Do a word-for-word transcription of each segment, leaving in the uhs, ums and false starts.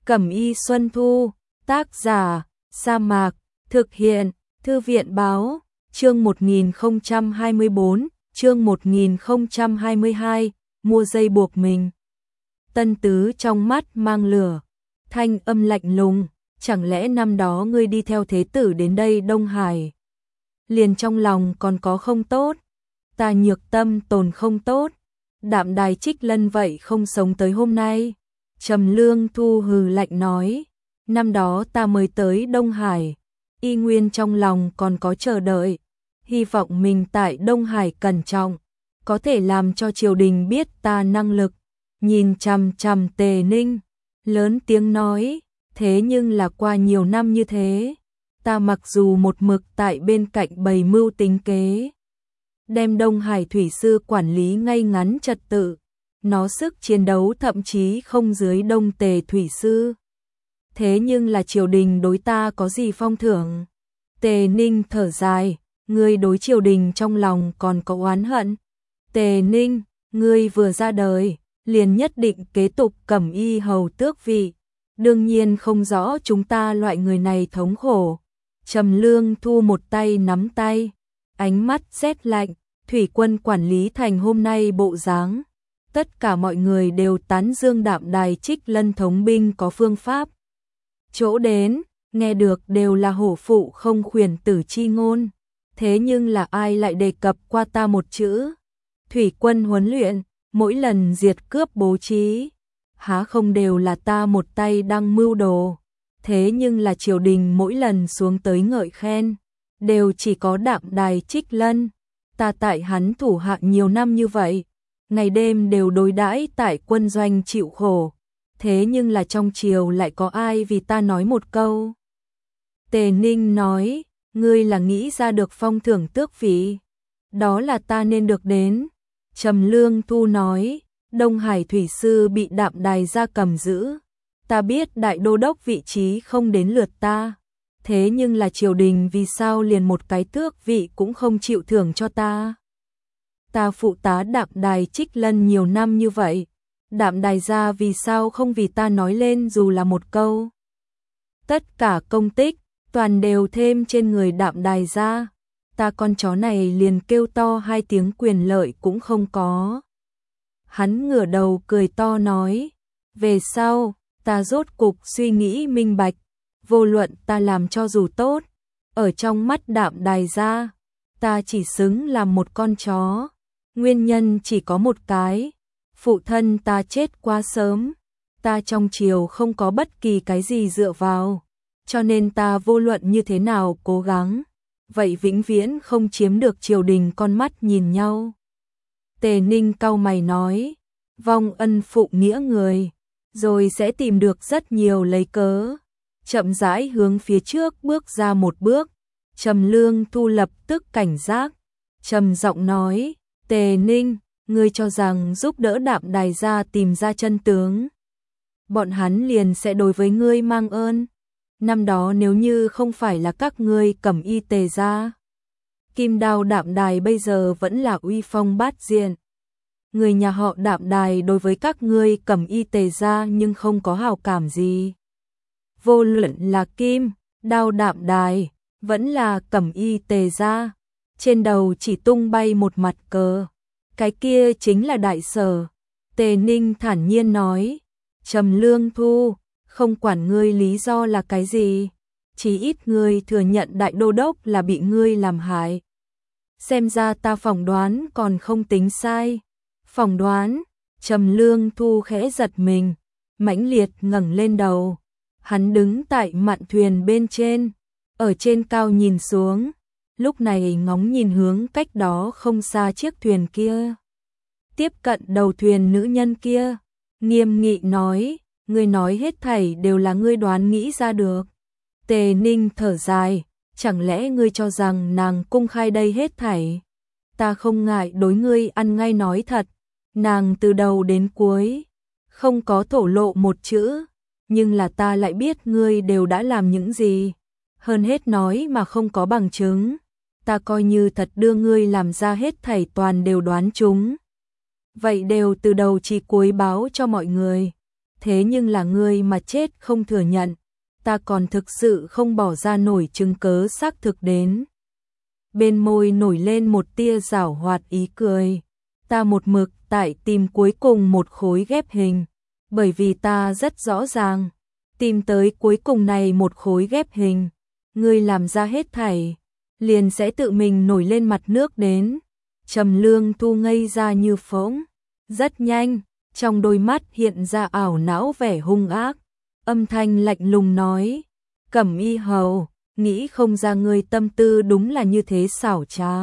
Cẩm y Xuân Thu, tác giả, Sa Mạc, thực hiện, Thư viện báo, chương một nghìn không trăm hai mươi bốn, chương một nghìn không trăm hai mươi hai, mua dây buộc mình. Tân Tứ trong mắt mang lửa, thanh âm lạnh lùng, chẳng lẽ năm đó ngươi đi theo thế tử đến đây Đông Hải? Liền trong lòng còn có không tốt, ta Nhược Tâm tồn không tốt, Đạm Đài Trích Lân vậy không sống tới hôm nay. Trầm Lương Thu hừ lạnh nói, năm đó ta mới tới Đông Hải, y nguyên trong lòng còn có chờ đợi, hy vọng mình tại Đông Hải cẩn trọng, có thể làm cho triều đình biết ta năng lực. Nhìn chằm chằm Tề Ninh, lớn tiếng nói, thế nhưng là qua nhiều năm như thế, ta mặc dù một mực tại bên cạnh bày mưu tính kế, đem Đông Hải thủy sư quản lý ngay ngắn trật tự, nó sức chiến đấu thậm chí không dưới Đông Tề thủy sư. Thế nhưng là triều đình đối ta có gì phong thưởng? Tề Ninh thở dài, ngươi đối triều đình trong lòng còn có oán hận. Tề Ninh, ngươi vừa ra đời, liền nhất định kế tục Cẩm y hầu tước vị, đương nhiên không rõ chúng ta loại người này thống khổ. Trầm Lương Thu một tay nắm tay, ánh mắt rét lạnh, thủy quân quản lý thành hôm nay bộ dáng. Tất cả mọi người đều tán dương Đạm Đài Trích Lân thống binh có phương pháp. Chỗ đến, nghe được đều là hổ phụ không khuyển tử chi ngôn. Thế nhưng là ai lại đề cập qua ta một chữ? Thủy quân huấn luyện, mỗi lần diệt cướp bố trí, há không đều là ta một tay đang mưu đồ. Thế nhưng là triều đình mỗi lần xuống tới ngợi khen, đều chỉ có Đạm Đài Trích Lân. Ta tại hắn thủ hạ nhiều năm như vậy, ngày đêm đều đối đãi tại quân doanh chịu khổ, thế nhưng là trong triều lại có ai vì ta nói một câu? Tề Ninh nói, ngươi là nghĩ ra được phong thưởng tước vị, đó là ta nên được đến. Trầm Lương Thu nói, Đông Hải thủy sư bị Đạm Đài gia cầm giữ, ta biết đại đô đốc vị trí không đến lượt ta, thế nhưng là triều đình vì sao liền một cái tước vị cũng không chịu thưởng cho ta? Ta phụ tá Đạm Đài Trích Lân nhiều năm như vậy, Đạm Đài gia vì sao không vì ta nói lên dù là một câu? Tất cả công tích, toàn đều thêm trên người Đạm Đài gia, ta con chó này liền kêu to hai tiếng quyền lợi cũng không có. Hắn ngửa đầu cười to nói, về sau, ta rốt cục suy nghĩ minh bạch, vô luận ta làm cho dù tốt, ở trong mắt Đạm Đài gia, ta chỉ xứng làm một con chó. Nguyên nhân chỉ có một cái, phụ thân ta chết quá sớm, ta trong triều không có bất kỳ cái gì dựa vào, cho nên ta vô luận như thế nào cố gắng, vậy vĩnh viễn không chiếm được triều đình con mắt nhìn nhau. Tề Ninh cau mày nói, vong ân phụ nghĩa người, rồi sẽ tìm được rất nhiều lấy cớ. Chậm rãi hướng phía trước bước ra một bước, Trầm Lương Thu lập tức cảnh giác, trầm giọng nói, Tề Ninh, ngươi cho rằng giúp đỡ Đạm Đài gia tìm ra chân tướng, bọn hắn liền sẽ đối với ngươi mang ơn? Năm đó nếu như không phải là các ngươi Cẩm y Tề gia, Kim Đao Đạm Đài bây giờ vẫn là uy phong bát diện. Người nhà họ Đạm Đài đối với các ngươi Cẩm y Tề gia nhưng không có hảo cảm gì. Vô luận là Kim, Đao Đạm Đài, vẫn là Cẩm y Tề gia, trên đầu chỉ tung bay một mặt cờ, cái kia chính là Đại Sở. Tề Ninh thản nhiên nói, Trầm Lương Thu, không quản ngươi lý do là cái gì, chỉ ít ngươi thừa nhận đại đô đốc là bị ngươi làm hại. Xem ra ta phỏng đoán còn không tính sai. Phỏng đoán? Trầm Lương Thu khẽ giật mình, mãnh liệt ngẩng lên đầu. Hắn đứng tại mạn thuyền bên trên, ở trên cao nhìn xuống, lúc này ngóng nhìn hướng cách đó không xa chiếc thuyền kia. Tiếp cận đầu thuyền nữ nhân kia, nghiêm nghị nói, ngươi nói hết thảy đều là ngươi đoán nghĩ ra được. Tề Ninh thở dài, chẳng lẽ ngươi cho rằng nàng cung khai đây hết thảy? Ta không ngại đối ngươi ăn ngay nói thật, nàng từ đầu đến cuối, không có thổ lộ một chữ, nhưng là ta lại biết ngươi đều đã làm những gì. Hơn hết nói mà không có bằng chứng, ta coi như thật đưa ngươi làm ra hết thảy toàn đều đoán chúng. Vậy đều từ đầu chỉ cuối báo cho mọi người. thế nhưng là ngươi mà chết không thừa nhận, ta còn thực sự không bỏ ra nổi chứng cớ xác thực đến. Bên môi nổi lên một tia giảo hoạt ý cười, ta một mực tại tìm cuối cùng một khối ghép hình, bởi vì ta rất rõ ràng, tìm tới cuối cùng này một khối ghép hình, ngươi làm ra hết thảy, liền sẽ tự mình nổi lên mặt nước đến. Trầm Lương Thu ngây ra như phỗng, rất nhanh, trong đôi mắt hiện ra ảo não vẻ hung ác, âm thanh lạnh lùng nói, Cẩm Y Hầu, nghĩ không ra ngươi tâm tư đúng là như thế xảo trá.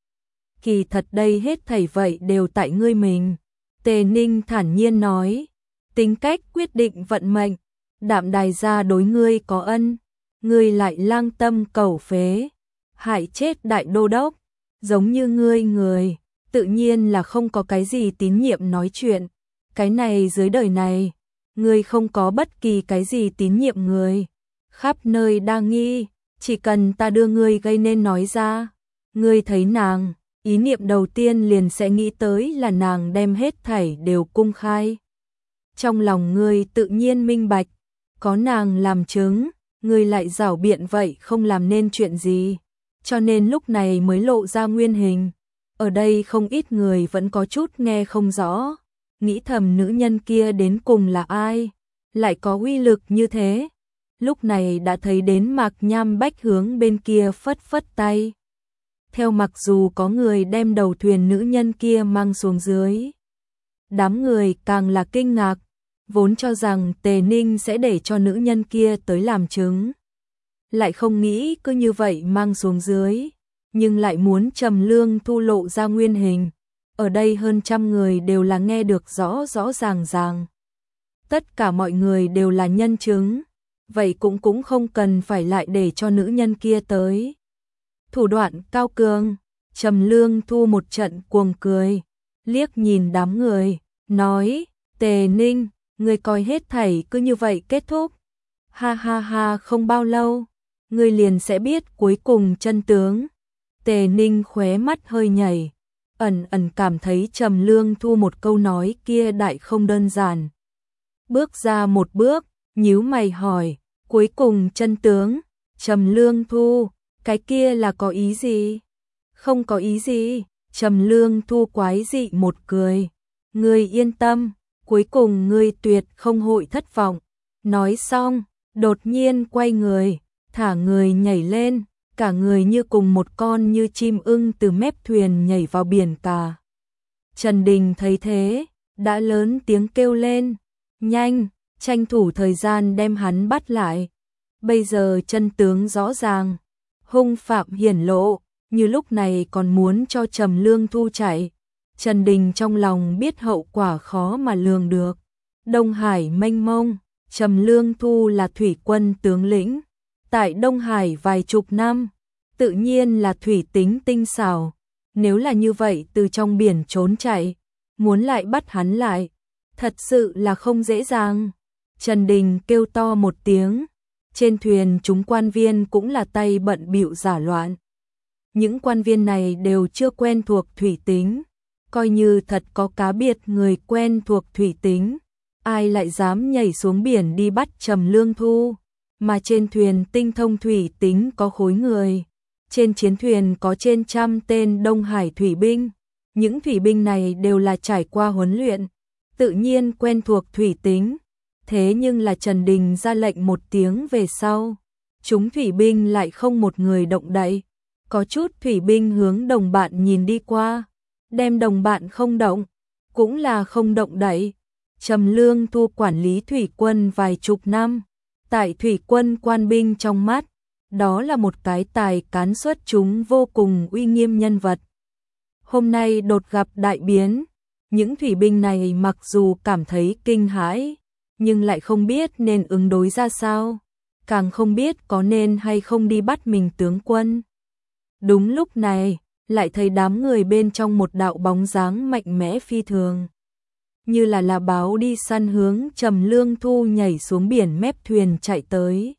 Kỳ thật đây hết thảy vậy đều tại ngươi mình. Tề Ninh thản nhiên nói, tính cách quyết định vận mệnh, Đạm Đài gia đối ngươi có ân, ngươi lại lang tâm cầu phế, hại chết đại đô đốc, giống như ngươi người, tự nhiên là không có cái gì tín nhiệm nói chuyện, cái này dưới đời này, ngươi không có bất kỳ cái gì tín nhiệm người, khắp nơi đa nghi, chỉ cần ta đưa ngươi gây nên nói ra, ngươi thấy nàng, ý niệm đầu tiên liền sẽ nghĩ tới là nàng đem hết thảy đều cung khai. Trong lòng ngươi tự nhiên minh bạch, có nàng làm chứng, ngươi lại giảo biện vậy không làm nên chuyện gì, cho nên lúc này mới lộ ra nguyên hình. Ở đây không ít người vẫn có chút nghe không rõ, nghĩ thầm nữ nhân kia đến cùng là ai, lại có uy lực như thế. Lúc này đã thấy đến Mạc Nham Bách hướng bên kia phất phất tay. Theo mặc dù có người đem đầu thuyền nữ nhân kia mang xuống dưới. Đám người càng là kinh ngạc, vốn cho rằng Tề Ninh sẽ để cho nữ nhân kia tới làm chứng. Lại không nghĩ cứ như vậy mang xuống dưới, nhưng lại muốn Trầm Lương Thu lộ ra nguyên hình. Ở đây hơn trăm người đều là nghe được rõ rõ ràng ràng. Tất cả mọi người đều là nhân chứng, vậy cũng cũng không cần phải lại để cho nữ nhân kia tới. Thủ đoạn cao cường, Trầm Lương Thu một trận cuồng cười, liếc nhìn đám người, nói, Tề Ninh, ngươi coi hết thảy cứ như vậy kết thúc. Ha ha ha, không bao lâu, ngươi liền sẽ biết cuối cùng chân tướng. Tề Ninh khóe mắt hơi nhảy, ẩn ẩn cảm thấy Trầm Lương Thu một câu nói kia đại không đơn giản. Bước ra một bước, nhíu mày hỏi, cuối cùng chân tướng, Trầm Lương Thu, cái kia là có ý gì? Không có ý gì, Trầm Lương Thu quái dị một cười, ngươi yên tâm, cuối cùng ngươi tuyệt không hội thất vọng. Nói xong, đột nhiên quay người, thả người nhảy lên, cả người như cùng một con như chim ưng từ mép thuyền nhảy vào biển cả. Trần Đình thấy thế, đã lớn tiếng kêu lên, nhanh, tranh thủ thời gian đem hắn bắt lại. Bây giờ chân tướng rõ ràng, hung phạm hiển lộ, như lúc này còn muốn cho Trầm Lương Thu chạy. Trần Đình trong lòng biết hậu quả khó mà lường được. Đông Hải mênh mông, Trầm Lương Thu là thủy quân tướng lĩnh. Tại Đông Hải vài chục năm, tự nhiên là thủy tính tinh xảo. Nếu là như vậy từ trong biển trốn chạy, muốn lại bắt hắn lại, thật sự là không dễ dàng. Trần Đình kêu to một tiếng, trên thuyền chúng quan viên cũng là tay bận bịu giả loạn. Những quan viên này đều chưa quen thuộc thủy tính, coi như thật có cá biệt người quen thuộc thủy tính, ai lại dám nhảy xuống biển đi bắt Trầm Lương Thu, mà trên thuyền tinh thông thủy tính có khối người. Trên chiến thuyền có trên trăm tên Đông Hải thủy binh, những thủy binh này đều là trải qua huấn luyện, tự nhiên quen thuộc thủy tính. Thế nhưng là Trần Đình ra lệnh một tiếng về sau, chúng thủy binh lại không một người động đậy. Có chút thủy binh hướng đồng bạn nhìn đi qua, đem đồng bạn không động, cũng là không động đậy. Trầm Lương Thu quản lý thủy quân vài chục năm, tại thủy quân quan binh trong mắt, đó là một cái tài cán xuất chúng vô cùng uy nghiêm nhân vật. Hôm nay đột gặp đại biến, những thủy binh này mặc dù cảm thấy kinh hãi, nhưng lại không biết nên ứng đối ra sao, càng không biết có nên hay không đi bắt mình tướng quân. Đúng lúc này, lại thấy đám người bên trong một đạo bóng dáng mạnh mẽ phi thường, như là là báo đi săn hướng Trầm Lương Thu nhảy xuống biển mép thuyền chạy tới.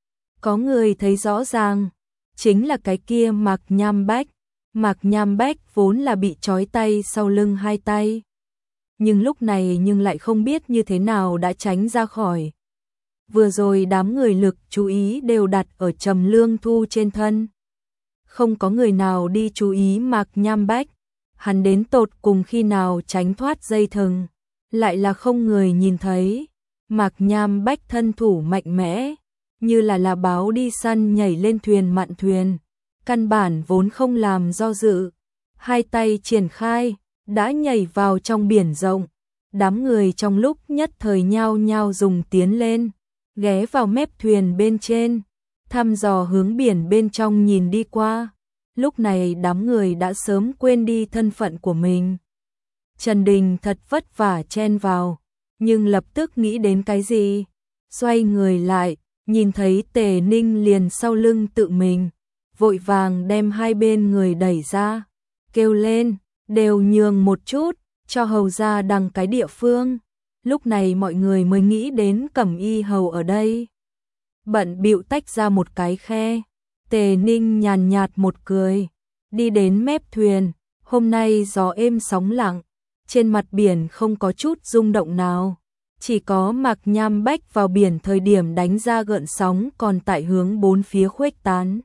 Có người thấy rõ ràng, chính là cái kia Mạc Nham Bách. Mạc Nham Bách vốn là bị trói tay sau lưng hai tay, nhưng lúc này nhưng lại không biết như thế nào đã tránh ra khỏi. Vừa rồi đám người lực chú ý đều đặt ở Trầm Lương Thu trên thân. Không có người nào đi chú ý Mạc Nham Bách, hắn đến tột cùng khi nào tránh thoát dây thừng, lại là không người nhìn thấy. Mạc Nham Bách thân thủ mạnh mẽ, như là là báo đi săn nhảy lên thuyền mạn thuyền, căn bản vốn không làm do dự, hai tay triển khai, đã nhảy vào trong biển rộng. Đám người trong lúc nhất thời nhao nhao dùng tiến lên, ghé vào mép thuyền bên trên, thăm dò hướng biển bên trong nhìn đi qua. Lúc này đám người đã sớm quên đi thân phận của mình. Trần Đình thật vất vả chen vào, nhưng lập tức nghĩ đến cái gì, xoay người lại, nhìn thấy Tề Ninh liền sau lưng tự mình, vội vàng đem hai bên người đẩy ra, kêu lên, đều nhường một chút, cho hầu ra đằng cái địa phương. Lúc này mọi người mới nghĩ đến Cẩm Y hầu ở đây. Bận bịu tách ra một cái khe, Tề Ninh nhàn nhạt một cười, đi đến mép thuyền. Hôm nay gió êm sóng lặng, trên mặt biển không có chút rung động nào, chỉ có Mạc Nham Bách vào biển thời điểm đánh ra gợn sóng còn tại hướng bốn phía khuếch tán.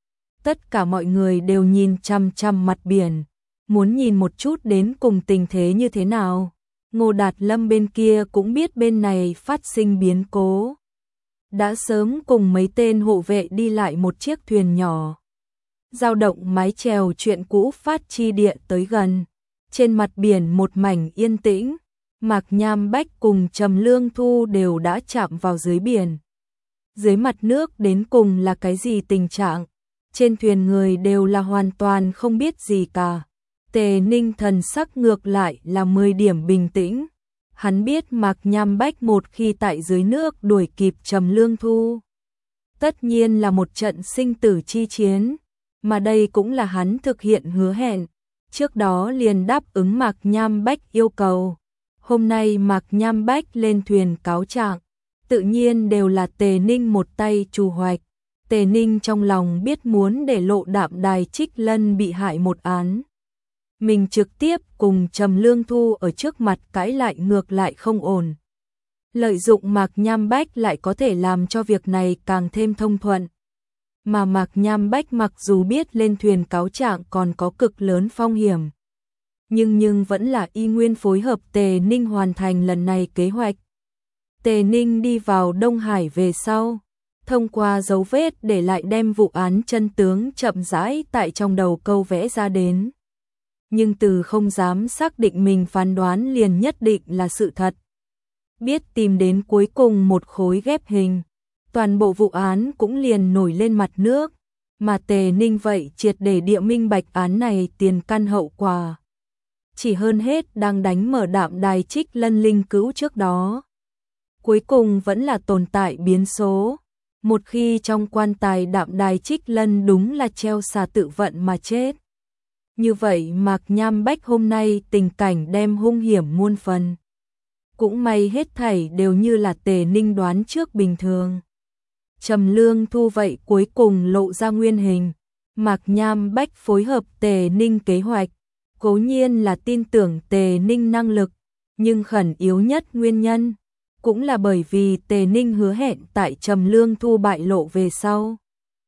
Tất cả mọi người đều nhìn chằm chằm mặt biển, muốn nhìn một chút đến cùng tình thế như thế nào. Ngô Đạt Lâm bên kia cũng biết bên này phát sinh biến cố, đã sớm cùng mấy tên hộ vệ đi lại một chiếc thuyền nhỏ, dao động mái chèo chuyện cũ phát chi địa tới gần. Trên mặt biển một mảnh yên tĩnh, Mạc Nham Bách cùng Trầm Lương Thu đều đã chạm vào dưới biển. Dưới mặt nước đến cùng là cái gì tình trạng? Trên thuyền người đều là hoàn toàn không biết gì cả. Tề Ninh thần sắc ngược lại là mười điểm bình tĩnh. Hắn biết Mạc Nham Bách một khi tại dưới nước đuổi kịp Trầm Lương Thu, tất nhiên là một trận sinh tử chi chiến, mà đây cũng là hắn thực hiện hứa hẹn. Trước đó liền đáp ứng Mạc Nham Bách yêu cầu. Hôm nay Mạc Nham Bách lên thuyền cáo trạng, tự nhiên đều là Tề Ninh một tay chủ hoạch. Tề Ninh trong lòng biết muốn để lộ Đạm Đài Trích Lân bị hại một án, mình trực tiếp cùng Trầm Lương Thu ở trước mặt cãi lại ngược lại không ổn. Lợi dụng Mạc Nham Bách lại có thể làm cho việc này càng thêm thông thuận. Mà Mạc Nham Bách mặc dù biết lên thuyền cáo trạng còn có cực lớn phong hiểm, nhưng nhưng vẫn là y nguyên phối hợp Tề Ninh hoàn thành lần này kế hoạch. Tề Ninh đi vào Đông Hải về sau, thông qua dấu vết để lại đem vụ án chân tướng chậm rãi tại trong đầu câu vẽ ra đến. Nhưng từ không dám xác định mình phán đoán liền nhất định là sự thật. Biết tìm đến cuối cùng một khối ghép hình, toàn bộ vụ án cũng liền nổi lên mặt nước, mà Tề Ninh vậy triệt để địa minh bạch án này tiền căn hậu quả. Chỉ hơn hết đang đánh mở Đạm Đài Trích Lân linh cữu trước đó, cuối cùng vẫn là tồn tại biến số. Một khi trong quan tài Đạm Đài Trích Lân đúng là treo xà tự vận mà chết, như vậy Mạc Nham Bách hôm nay tình cảnh đem hung hiểm muôn phần. Cũng may hết thảy đều như là Tề Ninh đoán trước bình thường. Trầm Lương Thu vậy cuối cùng lộ ra nguyên hình. Mạc Nham Bách phối hợp Tề Ninh kế hoạch, cố nhiên là tin tưởng Tề Ninh năng lực, nhưng khẩn yếu nhất nguyên nhân cũng là bởi vì Tề Ninh hứa hẹn tại Trầm Lương Thu bại lộ về sau,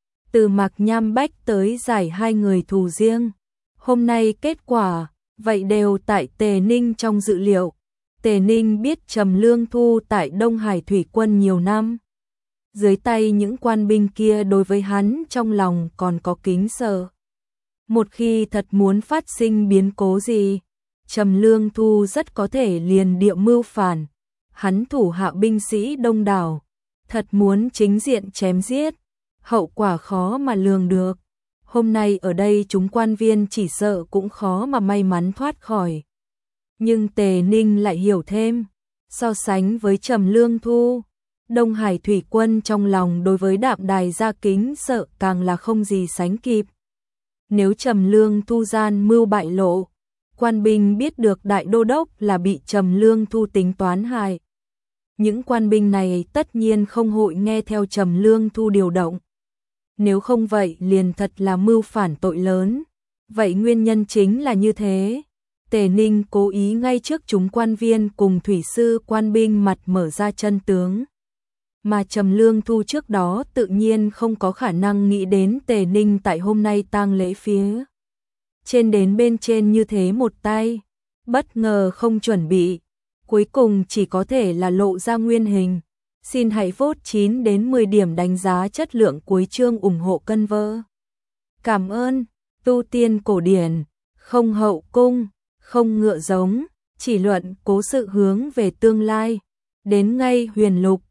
từ Mạc Nham Bách tới giải hai người thù riêng. Hôm nay kết quả vậy đều tại Tề Ninh trong dự liệu. Tề Ninh biết Trầm Lương Thu tại Đông Hải thủy quân nhiều năm, dưới tay những quan binh kia đối với hắn trong lòng còn có kính sợ. Một khi thật muốn phát sinh biến cố gì, Trầm Lương Thu rất có thể liền địa mưu phản. Hắn thủ hạ binh sĩ đông đảo, thật muốn chính diện chém giết, hậu quả khó mà lường được. Hôm nay ở đây chúng quan viên chỉ sợ cũng khó mà may mắn thoát khỏi. Nhưng Tề Ninh lại hiểu thêm, so sánh với Trầm Lương Thu, Đông Hải thủy quân trong lòng đối với Đạm Đài gia kính sợ càng là không gì sánh kịp. Nếu Trầm Lương Thu gian mưu bại lộ, quan binh biết được đại đô đốc là bị Trầm Lương Thu tính toán hại, những quan binh này tất nhiên không hội nghe theo Trầm Lương Thu điều động. Nếu không vậy liền thật là mưu phản tội lớn. Vậy nguyên nhân chính là như thế. Tề Ninh cố ý ngay trước chúng quan viên cùng thủy sư quan binh mặt mở ra chân tướng. Mà Trầm Lương Thu trước đó tự nhiên không có khả năng nghĩ đến Tề Ninh tại hôm nay tang lễ phía trên đến bên trên như thế một tay, bất ngờ không chuẩn bị, cuối cùng chỉ có thể là lộ ra nguyên hình. Xin hãy vote chín đến mười điểm đánh giá chất lượng cuối chương ủng hộ cân vơ. Cảm ơn. Tu tiên cổ điển, không hậu cung, không ngựa giống, chỉ luận cố sự hướng về tương lai. Đến ngay huyền lục,